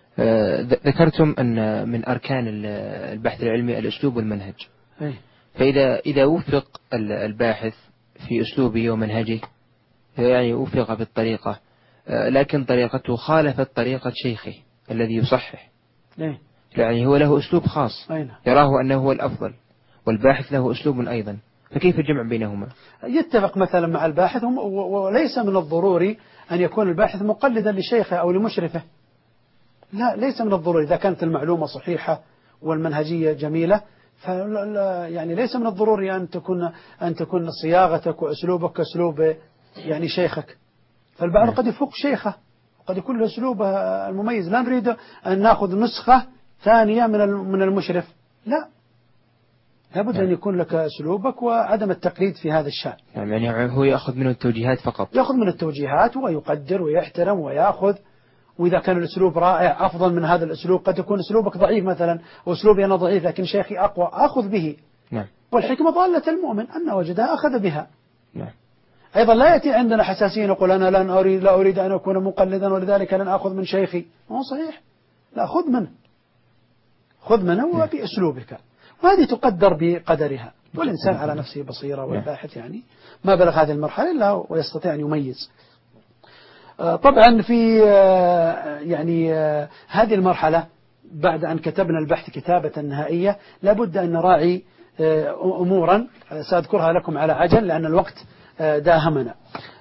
ذكرتم أن من أركان البحث العلمي الأسلوب والمنهج. أي. فإذا إذا وفق الباحث في أسلوبه ومنهجه، يعني وفق بالطريقة، لكن طريقته خالفت طريقة شيخه الذي يصحح، أي. يعني هو له أسلوب خاص أين. يراه أنه هو الأفضل، والباحث له أسلوب أيضا، فكيف الجمع بينهما؟ يتفق مثلا مع الباحث، وليس من الضروري أن يكون الباحث مقلدا لشيخه أو لمشرفه، لا، ليس من الضروري. إذا كانت المعلومة صحيحة والمنهجية جميلة، فلا يعني ليس من الضروري أن تكون أن تكون صياغتك وأسلوبك كأسلوب يعني شيخك. فالبعض قد يفوق شيخه، قد يكون له أسلوبه المميز. لا نريد أن نأخذ نسخة ثانية من من المشرف، لا، لابد أن يكون لك أسلوبك وعدم التقليد في هذا الشأن. يعني هو يأخذ منه التوجيهات فقط، يأخذ من التوجيهات ويقدر ويحترم ويأخذ. وإذا كان الأسلوب رائع أفضل من هذا الأسلوب، قد يكون أسلوبك ضعيف مثلا وأسلوبي أنا ضعيف لكن شيخي أقوى، أخذ به. نعم. والحكمة ضالة المؤمن، أن وجدها أخذ بها. نعم. أيضا لا يأتي عندنا حساسين يقول أنا لن أريد لا أريد أن أكون مقلدا ولذلك لن أخذ من شيخي. هو صحيح، لا، خذ منه، خذ منه وبأسلوبك، وهذه تقدر بقدرها. والإنسان على نفسه بصيرة، والباحث يعني ما بلغ هذه المرحلة إلا ويستطيع أن يميز. طبعا في يعني هذه المرحلة بعد أن كتبنا البحث كتابة نهائية لابد أن نراعي أمورا سأذكرها لكم على عجل لأن الوقت داهمنا.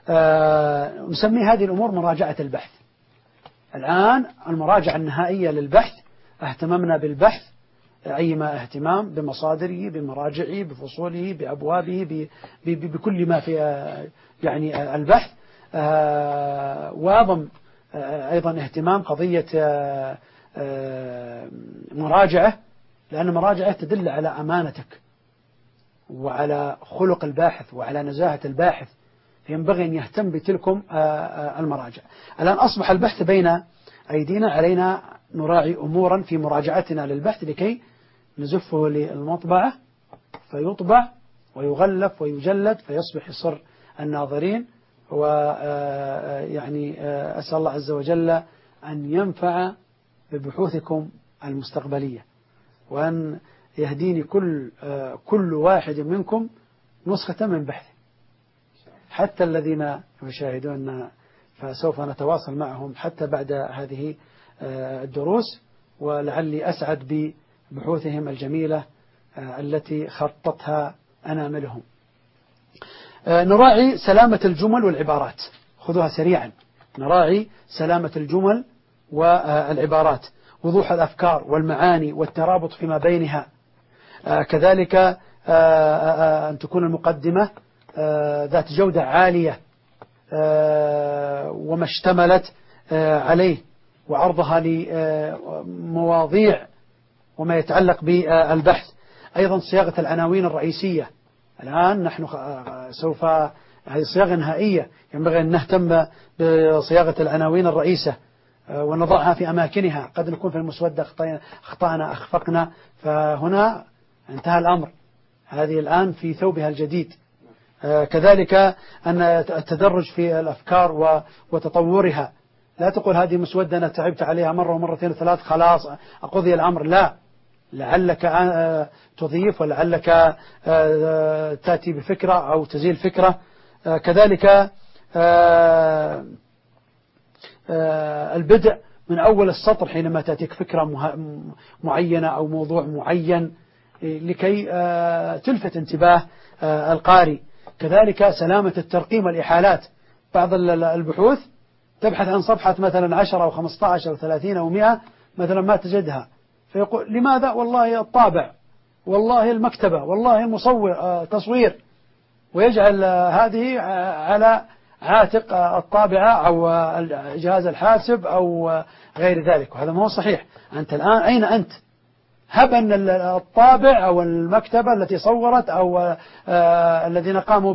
نسمي هذه الأمور مراجعة البحث. الآن المراجعة النهائية للبحث، اهتممنا بالبحث أيما اهتمام بمصادره، بمراجعه، بفصوله، بأبوابه، بكل ما في يعني البحث. وأضم أيضا اهتمام قضية مراجعة، لأن مراجعة تدل على أمانتك وعلى خلق الباحث وعلى نزاهة الباحث، ينبغي أن يهتم بتلكم المراجع. الآن أصبح البحث بين أيدينا، علينا نراعي أمورا في مراجعتنا للبحث لكي نزفه للمطبعة فيطبع ويغلف ويجلد فيصبح يصر الناظرين. ويعني أسأل الله عز وجل أن ينفع ببحوثكم المستقبلية، وأن يهديني كل كل واحد منكم نسخة من بحثه، حتى الذين يشاهدون، فسوف نتواصل معهم حتى بعد هذه الدروس، ولعلي أسعد ببحوثهم الجميلة التي خطتها أناملهم. نراعي سلامة الجمل والعبارات، خذوها سريعا. نراعي سلامة الجمل والعبارات، وضوح الأفكار والمعاني والترابط فيما بينها. كذلك أن تكون المقدمة ذات جودة عالية وما اشتملت عليه، وعرضها لمواضيع وما يتعلق بالبحث. أيضا صياغة العناوين الرئيسية. الآن نحن سوف، هذه صياغة نهائية، ينبغي أن نهتم بصياغة العناوين الرئيسة ونضعها في أماكنها. قد نكون في المسودة أخطأنا أخفقنا، فهنا انتهى الأمر، هذه الآن في ثوبها الجديد. كذلك أن التدرج في الأفكار وتطورها. لا تقول هذه مسودة أنا تعبت عليها مرة ومرتين وثلاث خلاص أقضي الأمر، لا، لعلك تضيف ولعلك تأتي بفكرة أو تزيل فكرة. كذلك البدء من أول السطر حينما تأتيك فكرة معينة أو موضوع معين لكي تلفت انتباه القارئ. كذلك سلامة الترقيم والإحالات. بعض البحوث تبحث عن صفحة مثلا عشرة أو خمسة عشر أو ثلاثين أو مئة مثلا ما تجدها، فيقول لماذا؟ والله الطابع، والله المكتبة، والله المصور تصوير، ويجعل هذه على عاتق الطابعة أو جهاز الحاسب أو غير ذلك، وهذا ما هو صحيح. أنت الآن أين أنت؟ هب أن الطابع أو المكتبة التي صورت أو الذين قاموا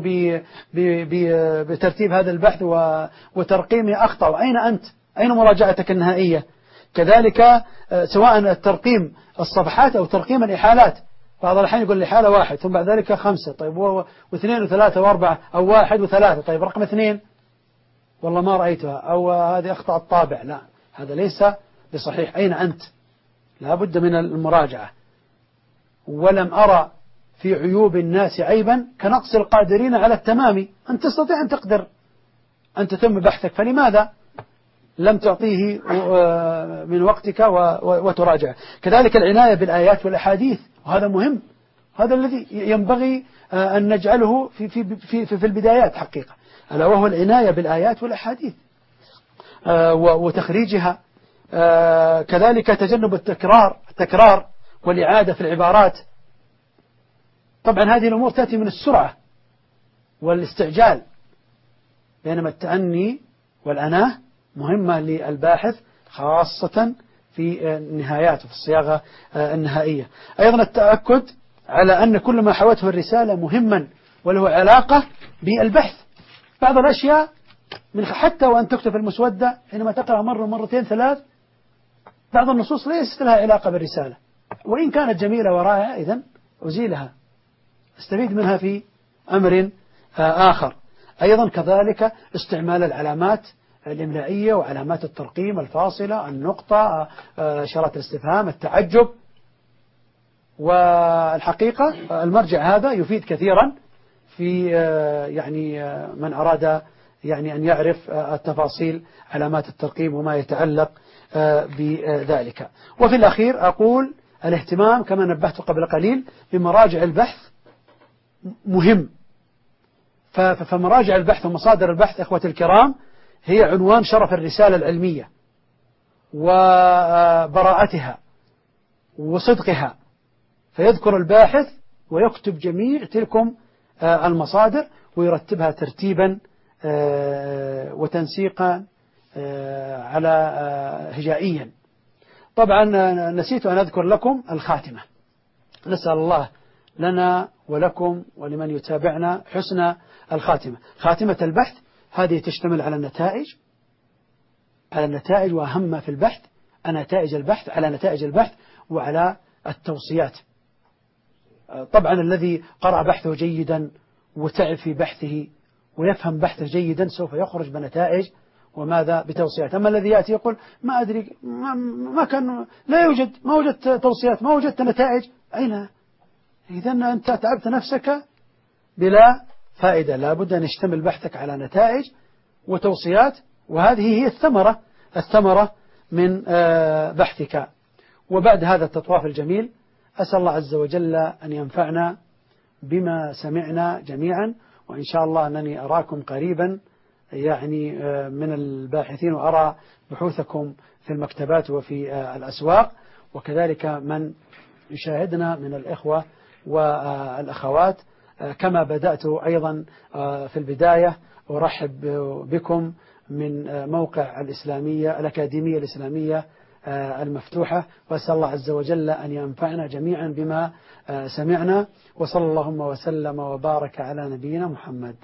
بترتيب هذا البحث وترقيمه أخطأوا، أين أنت؟ أين مراجعتك النهائية؟ كذلك سواء الترقيم الصفحات أو ترقيم الإحالات. بعض الأحيان يقول الإحالة واحد ثم بعد ذلك خمسة، طيب واثنين وثلاثة وأربعة، أو واحد وثلاثة، طيب رقم اثنين والله ما رأيتها، أو هذه أخطأ الطابع. لا، هذا ليس بصحيح. أين أنت؟ لا بد من المراجعة. ولم أرى في عيوب الناس عيبا كنقص القادرين على التمام. أنت تستطيع أن تقدر أن تتم بحثك، فلماذا لم تعطيه من وقتك وتراجع؟ كذلك العناية بالآيات والأحاديث، وهذا مهم، هذا الذي ينبغي أن نجعله في, في, في, في البدايات حقيقة، ألا وهو العناية بالآيات والأحاديث وتخريجها. كذلك تجنب التكرار التكرار والإعادة في العبارات. طبعا هذه الأمور تأتي من السرعة والاستعجال، بينما التأني والأناه مهمة للباحث خاصة في النهايات وفي الصياغة النهائية. أيضا التأكد على أن كل ما حوته الرسالة مهما وله علاقة بالبحث. بعض الأشياء من حتى وأن تكتب المسودة حينما تقرأ مرة مرتين ثلاث، بعض النصوص ليست لها علاقة بالرسالة، وإن كانت جميلة ورائعة إذن أزيلها، استفيد منها في أمر آخر. أيضا كذلك استعمال العلامات الإملائية وعلامات الترقيم، الفاصلة، النقطة، إشارات الاستفهام، التعجب. والحقيقة المرجع هذا يفيد كثيرا في يعني من أراد يعني أن يعرف التفاصيل، علامات الترقيم وما يتعلق بذلك. وفي الأخير أقول الاهتمام كما نبهت قبل قليل بمراجع البحث مهم. فمراجع البحث ومصادر البحث إخوة الكرام هي عنوان شرف الرسالة العلمية وبراءتها وصدقها، فيذكر الباحث ويكتب جميع تلكم المصادر ويرتبها ترتيبا وتنسيقا على هجائيا. طبعا نسيت أن أذكر لكم الخاتمة. نسأل الله لنا ولكم ولمن يتابعنا حسن الخاتمة. خاتمة البحث هذه تشتمل على النتائج على النتائج وأهم ما في البحث نتائج البحث على نتائج البحث وعلى التوصيات. طبعا الذي قرأ بحثه جيدا وتعب في بحثه ويفهم بحثه جيدا سوف يخرج بنتائج وماذا بتوصيات. أما الذي يأتي يقول ما أدري ما, ما كان لا يوجد ما وجدت توصيات ما وجدت نتائج أين إذن أنت تعبت نفسك بلا فائدة. لا بد أن يشتمل بحثك على نتائج وتوصيات وهذه هي الثمرة الثمرة من بحثك. وبعد هذا التطواف الجميل أسأل الله عز وجل أن ينفعنا بما سمعنا جميعا، وإن شاء الله أنني أراكم قريبا يعني من الباحثين وأرى بحوثكم في المكتبات وفي الأسواق، وكذلك من يشاهدنا من الإخوة والأخوات. كما بدأت أيضا في البداية أرحب بكم من موقع الإسلامية الأكاديمية الإسلامية المفتوحة، وأسأل الله عز وجل أن ينفعنا جميعا بما سمعنا، وصلى اللهم وسلم وبارك على نبينا محمد.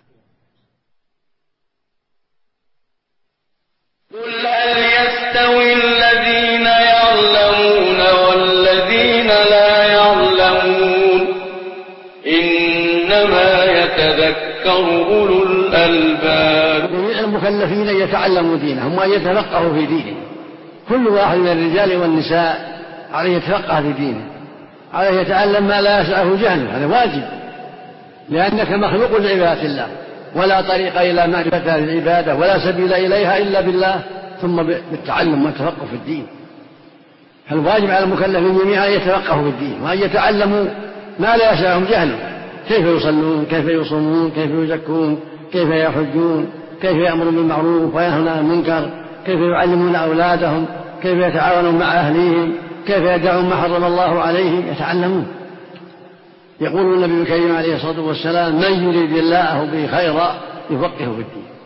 قل هل يستوي الذين يعلمون والذين لا يعلمون إنما يتذكر أولو الألباب. جميع المكلفين يتعلموا دينهم وأن يتفقهوا في دينهم. كل واحد من الرجال والنساء عليه يتفقه في دينه، عليه يتعلم ما لا يسعه جهله، هذا واجب، لأنك مخلوق لعبادة الله، ولا طريق إلى معرفة هذه العبادة ولا سبيل إليها إلا بالله ثم بالتعلم والتفقه في الدين. فالواجب على المكلفين جميعا أن يتفقهوا في الدين وأن يتعلموا ما لا يسعهم جهله، كيف يصلون، كيف يصومون، كيف يزكون، كيف يحجون، كيف يأمرون بالمعروف وينهون عن المنكر، كيف يعلمون أولادهم، كيف يتعاونون مع أهليهم، كيف يدعون ما حرم الله عليهم، يتعلمون. يقول النبي الكريم عليه الصلاة والسلام: من يريد الله به خيرا يفقهه في الدين.